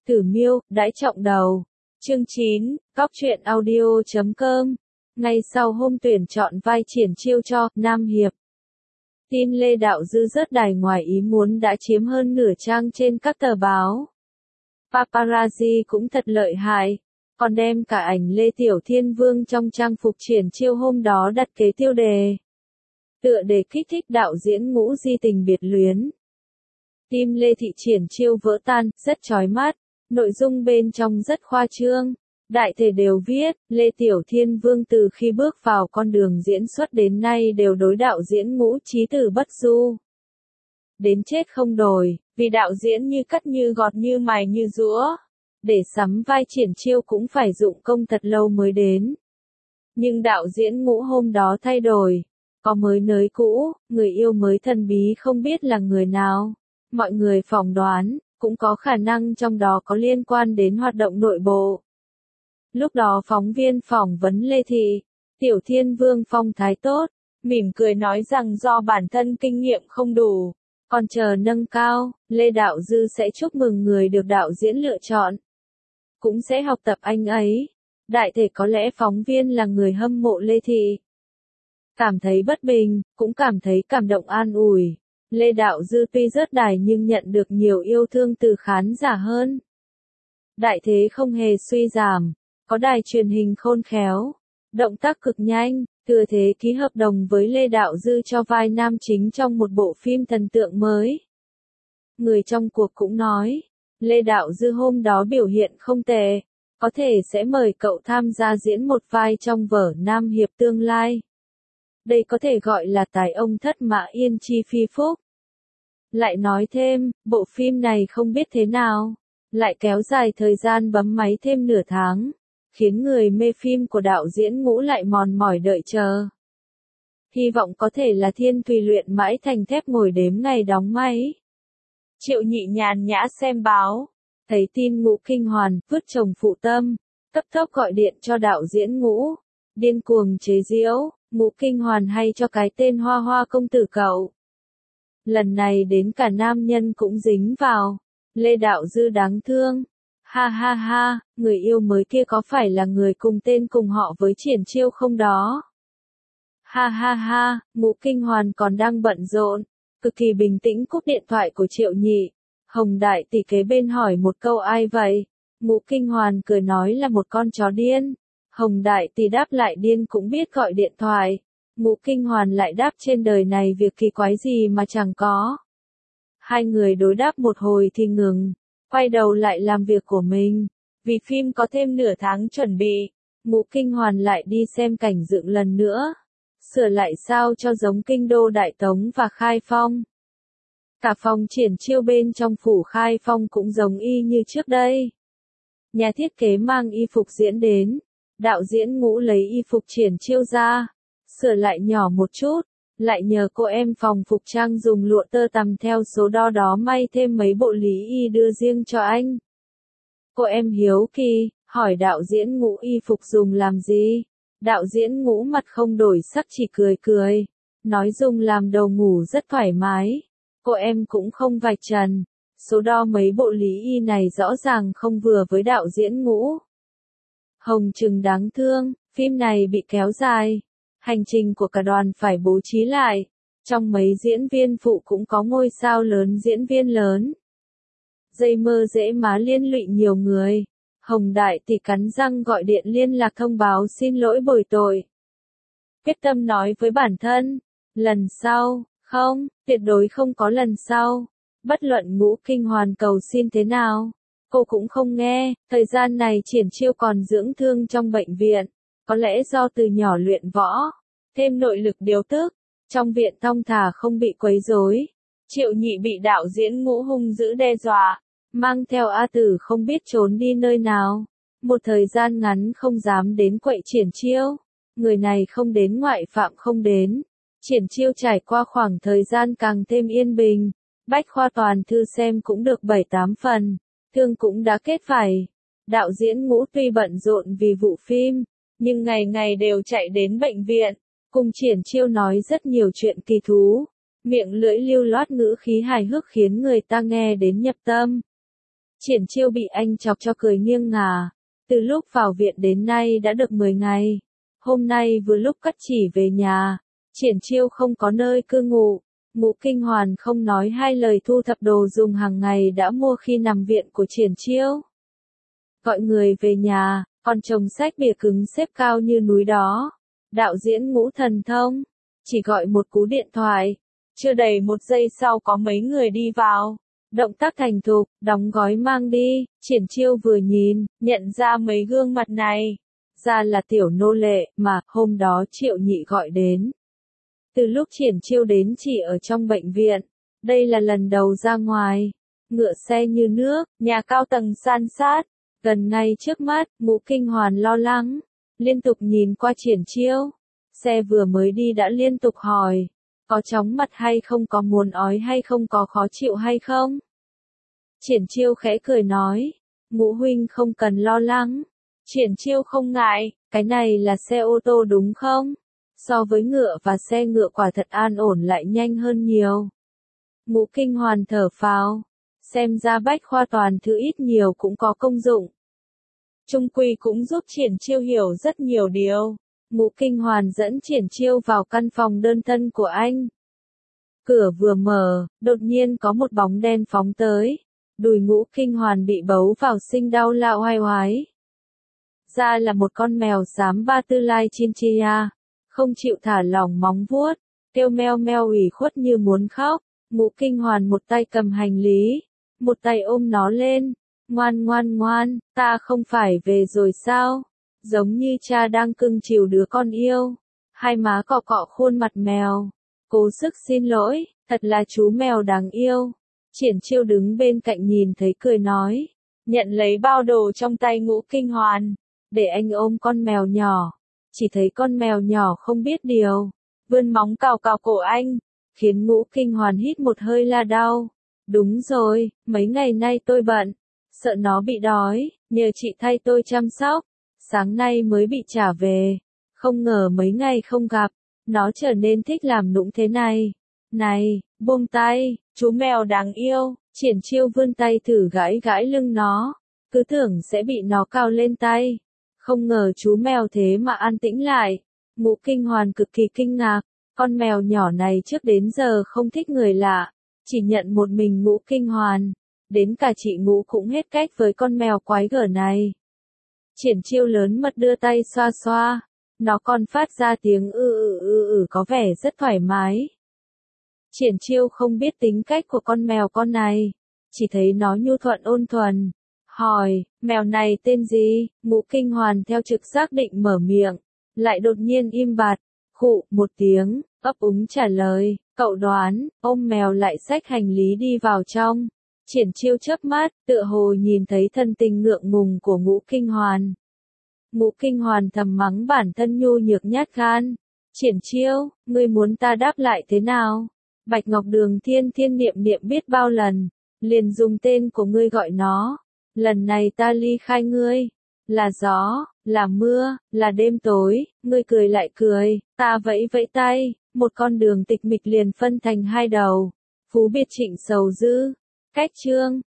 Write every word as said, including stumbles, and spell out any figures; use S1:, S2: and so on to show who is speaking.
S1: Tử Miêu, đãi trọng đầu. Chương chín, góc truyện audio chấm com. Ngay sau hôm tuyển chọn vai triển chiêu cho Nam Hiệp, tin Lê Đạo Dư rớt đài ngoài ý muốn đã chiếm hơn nửa trang trên các tờ báo. Paparazzi cũng thật lợi hại, còn đem cả ảnh Lê Tiểu Thiên Vương trong trang phục triển chiêu hôm đó đặt kế tiêu đề. Tựa đề kích thích đạo diễn Ngũ Di tình biệt luyến. Tim Lê Thị triển chiêu vỡ tan, rất chói mắt, nội dung bên trong rất khoa trương. Đại thể đều viết, Lê Tiểu Thiên Vương từ khi bước vào con đường diễn xuất đến nay đều đối đạo diễn Ngũ chí từ bất du. Đến chết không đổi, vì đạo diễn như cắt như gọt như mài như giũa. Để sắm vai triển chiêu cũng phải dụng công thật lâu mới đến. Nhưng đạo diễn Ngũ hôm đó thay đổi. Có mới nới cũ, người yêu mới thần bí không biết là người nào. Mọi người phỏng đoán, cũng có khả năng trong đó có liên quan đến hoạt động nội bộ. Lúc đó phóng viên phỏng vấn Lê Thị, Tiểu Thiên Vương phong thái tốt, mỉm cười nói rằng do bản thân kinh nghiệm không đủ, còn chờ nâng cao, Lê Đạo Dư sẽ chúc mừng người được đạo diễn lựa chọn. Cũng sẽ học tập anh ấy. Đại thể có lẽ phóng viên là người hâm mộ Lê Thị. Cảm thấy bất bình, cũng cảm thấy cảm động an ủi. Lê Đạo Dư tuy rớt đài nhưng nhận được nhiều yêu thương từ khán giả hơn. Đại thế không hề suy giảm, có đài truyền hình khôn khéo, động tác cực nhanh, thừa thế ký hợp đồng với Lê Đạo Dư cho vai nam chính trong một bộ phim thần tượng mới. Người trong cuộc cũng nói, Lê Đạo Dư hôm đó biểu hiện không tệ, có thể sẽ mời cậu tham gia diễn một vai trong vở Nam Hiệp tương lai. Đây có thể gọi là tài ông thất mã yên chi phi phúc. Lại nói thêm, bộ phim này không biết thế nào, lại kéo dài thời gian bấm máy thêm nửa tháng, khiến người mê phim của đạo diễn Ngũ lại mòn mỏi đợi chờ. Hy vọng có thể là thiên tùy luyện mãi thành thép ngồi đếm ngày đóng máy. Triệu Nhị nhàn nhã xem báo, thấy tin Ngũ kinh hoàn, vứt chồng phụ tâm, cấp tốc gọi điện cho đạo diễn Ngũ, điên cuồng chế giễu, Ngũ kinh hoàn hay cho cái tên Hoa Hoa công tử cậu. Lần này đến cả nam nhân cũng dính vào. Lê Đạo Dư đáng thương. Ha ha ha, người yêu mới kia có phải là người cùng tên cùng họ với triển chiêu không đó? Ha ha ha, Ngũ kinh hoàn còn đang bận rộn, cực kỳ bình tĩnh cúp điện thoại của Triệu Nhị. Hồng Đại tỷ kế bên hỏi một câu ai vậy? Ngũ kinh hoàn cười nói là một con chó điên. Hồng Đại tỷ đáp lại điên cũng biết gọi điện thoại. Ngũ kinh hoàn lại đáp trên đời này việc kỳ quái gì mà chẳng có. Hai người đối đáp một hồi thì ngừng, quay đầu lại làm việc của mình. Vì phim có thêm nửa tháng chuẩn bị, Ngũ kinh hoàn lại đi xem cảnh dựng lần nữa. Sửa lại sao cho giống kinh đô Đại Tống và Khai Phong. Cả phòng triển chiêu bên trong phủ Khai Phong cũng giống y như trước đây. Nhà thiết kế mang y phục diễn đến. Đạo diễn Ngũ lấy y phục triển chiêu ra, sửa lại nhỏ một chút, lại nhờ cô em phòng phục trang dùng lụa tơ tằm theo số đo đó may thêm mấy bộ lý y đưa riêng cho anh. Cô em hiếu kỳ, hỏi đạo diễn Ngũ y phục dùng làm gì? Đạo diễn Ngũ mặt không đổi sắc chỉ cười cười, nói dùng làm đầu ngủ rất thoải mái. Cô em cũng không vạch trần, số đo mấy bộ lý y này rõ ràng không vừa với đạo diễn Ngũ. Hồng Trừng đáng thương, phim này bị kéo dài. Hành trình của cả đoàn phải bố trí lại. Trong mấy diễn viên phụ cũng có ngôi sao lớn diễn viên lớn. Dây mơ dễ má liên lụy nhiều người. Hồng Đại tỷ cắn răng gọi điện liên lạc thông báo xin lỗi bồi tội. Quyết tâm nói với bản thân, lần sau, không, tuyệt đối không có lần sau. Bất luận Ngũ kinh hoàn cầu xin thế nào, cô cũng không nghe. Thời gian này triển chiêu còn dưỡng thương trong bệnh viện. Có lẽ do từ nhỏ luyện võ, thêm nội lực điều tức, trong viện thong thả không bị quấy rối. Triệu Nhị bị đạo diễn Ngũ hung dữ đe dọa, mang theo A Tử không biết trốn đi nơi nào. Một thời gian ngắn không dám đến quậy triển chiêu. Người này không đến ngoại phạm không đến. Triển chiêu trải qua khoảng thời gian càng thêm yên bình. Bách khoa toàn thư xem cũng được bảy tám phần. Thương cũng đã kết phải. Đạo diễn Ngũ tuy bận rộn vì vụ phim, nhưng ngày ngày đều chạy đến bệnh viện, cùng triển chiêu nói rất nhiều chuyện kỳ thú, miệng lưỡi lưu loát ngữ khí hài hước khiến người ta nghe đến nhập tâm. Triển Chiêu bị anh chọc cho cười nghiêng ngả. Từ lúc vào viện đến nay đã được mười ngày. Hôm nay vừa lúc cắt chỉ về nhà. Triển Chiêu không có nơi cư ngụ. Ngũ Kinh Hoàn không nói hai lời thu thập đồ dùng hàng ngày đã mua khi nằm viện của Triển Chiêu. Gọi người về nhà, còn chồng sách bìa cứng xếp cao như núi đó. Đạo diễn Ngũ Thần Thông. Chỉ gọi một cú điện thoại. Chưa đầy một giây sau có mấy người đi vào. Động tác thành thục, đóng gói mang đi. Triển Chiêu vừa nhìn, nhận ra mấy gương mặt này. Ra là tiểu nô lệ mà hôm đó Triệu Nhị gọi đến. Từ lúc Triển Chiêu đến chỉ ở trong bệnh viện. Đây là lần đầu ra ngoài. Ngựa xe như nước, nhà cao tầng san sát. Gần ngay trước mắt, Ngũ Kinh Hoàn lo lắng. Liên tục nhìn qua Triển Chiêu. Xe vừa mới đi đã liên tục hỏi. Có chóng mặt hay không, có muốn ói hay không, có khó chịu hay không? Triển Chiêu khẽ cười nói. Ngũ huynh không cần lo lắng. Triển Chiêu không ngại, cái này là xe ô tô đúng không? So với ngựa và xe ngựa quả thật an ổn lại nhanh hơn nhiều. Ngũ Kinh Hoàn thở phào. Xem ra bách khoa toàn thư ít nhiều cũng có công dụng. Trung quy cũng giúp Triển Chiêu hiểu rất nhiều điều. Ngũ Kinh Hoàn dẫn Triển Chiêu vào căn phòng đơn thân của anh. Cửa vừa mở, đột nhiên có một bóng đen phóng tới. Đùi Ngũ Kinh Hoàn bị bấu vào sinh đau lạo oai oái. Ra là một con mèo xám ba tư lai chinchilla, không chịu thả lỏng móng vuốt, kêu meo meo ủy khuất như muốn khóc. Ngũ Kinh Hoàn một tay cầm hành lý, một tay ôm nó lên. Ngoan ngoan ngoan, ta không phải về rồi sao? Giống như cha đang cưng chiều đứa con yêu. Hai má cọ cọ khuôn mặt mèo. Cố sức xin lỗi, thật là chú mèo đáng yêu. Triển Chiêu đứng bên cạnh nhìn thấy cười nói. Nhận lấy bao đồ trong tay Ngũ Kinh Hoàn. Để anh ôm con mèo nhỏ. Chỉ thấy con mèo nhỏ không biết điều. Vươn móng cào cào cổ anh. Khiến Ngũ Kinh Hoàn hít một hơi la đau. Đúng rồi, mấy ngày nay tôi bận. Sợ nó bị đói, nhờ chị thay tôi chăm sóc. Sáng nay mới bị trả về. Không ngờ mấy ngày không gặp. Nó trở nên thích làm nũng thế này. Này, buông tay, chú mèo đáng yêu. Triển Chiêu vươn tay thử gãi gãi lưng nó. Cứ tưởng sẽ bị nó cào lên tay. Không ngờ chú mèo thế mà an tĩnh lại. Ngũ Kinh Hoàn cực kỳ kinh ngạc. Con mèo nhỏ này trước đến giờ không thích người lạ. Chỉ nhận một mình Ngũ Kinh Hoàn. Đến cả chị Ngũ cũng hết cách với con mèo quái gở này. Triển Chiêu lớn mật đưa tay xoa xoa. Nó còn phát ra tiếng ư ư ư ư có vẻ rất thoải mái. Triển Chiêu không biết tính cách của con mèo con này. Chỉ thấy nó nhu thuận ôn thuần. Hỏi, mèo này tên gì? Ngũ Kinh Hoàn theo trực giác định mở miệng. Lại đột nhiên im bặt. Khụ một tiếng, ấp úng trả lời. Cậu đoán, ôm mèo lại xách hành lý đi vào trong. Triển Chiêu chớp mắt, tựa hồ nhìn thấy thân tình ngượng ngùng của Ngũ Kinh Hoàn. Ngũ Kinh Hoàn thầm mắng bản thân nhu nhược nhát gan. Triển Chiêu, ngươi muốn ta đáp lại thế nào? Bạch Ngọc Đường thiên thiên niệm niệm biết bao lần, liền dùng tên của ngươi gọi nó. Lần này ta ly khai ngươi. Là gió, là mưa, là đêm tối, ngươi cười lại cười, ta vẫy vẫy tay, một con đường tịch mịch liền phân thành hai đầu. Phú biệt trịnh sầu dữ. Cách chương